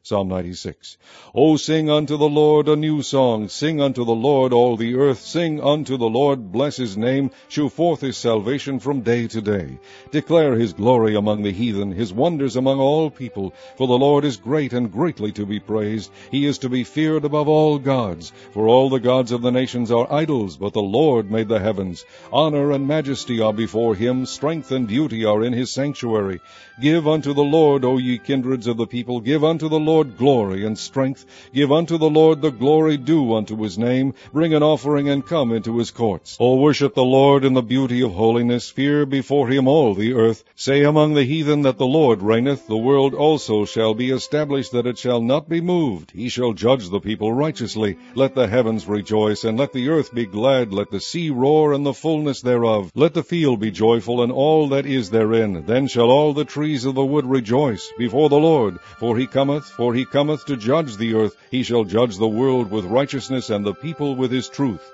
Psalm 96. O sing unto the Lord a new song. Sing unto the Lord all the earth. Sing unto the Lord, bless his name. Shew forth his salvation from day to day. Declare his glory among the heathen, his wonders among all people. For the Lord is great and greatly to be praised. He is to be feared above all gods. For all the gods of the nations are idols, but the Lord made the heavens. Honor and majesty are before him. Strength and beauty are in his sanctuary. Give unto the Lord, O ye kindreds of the people. Give unto the Lord glory and strength. Give unto the Lord the glory due unto his name. Bring an offering and come into his courts. O worship the Lord in the beauty of holiness. Fear before him all the earth. Say among the heathen that the Lord reigneth. The world also shall be established, that it shall not be moved. He shall judge the people righteously. Let the heavens rejoice, and let the earth be glad. Let the sea roar, and the fullness thereof. Let the field be joyful, and all that is therein. Then shall all the trees of the wood rejoice before the Lord. For he cometh to judge the earth. He shall judge the world with righteousness, and the people with his truth.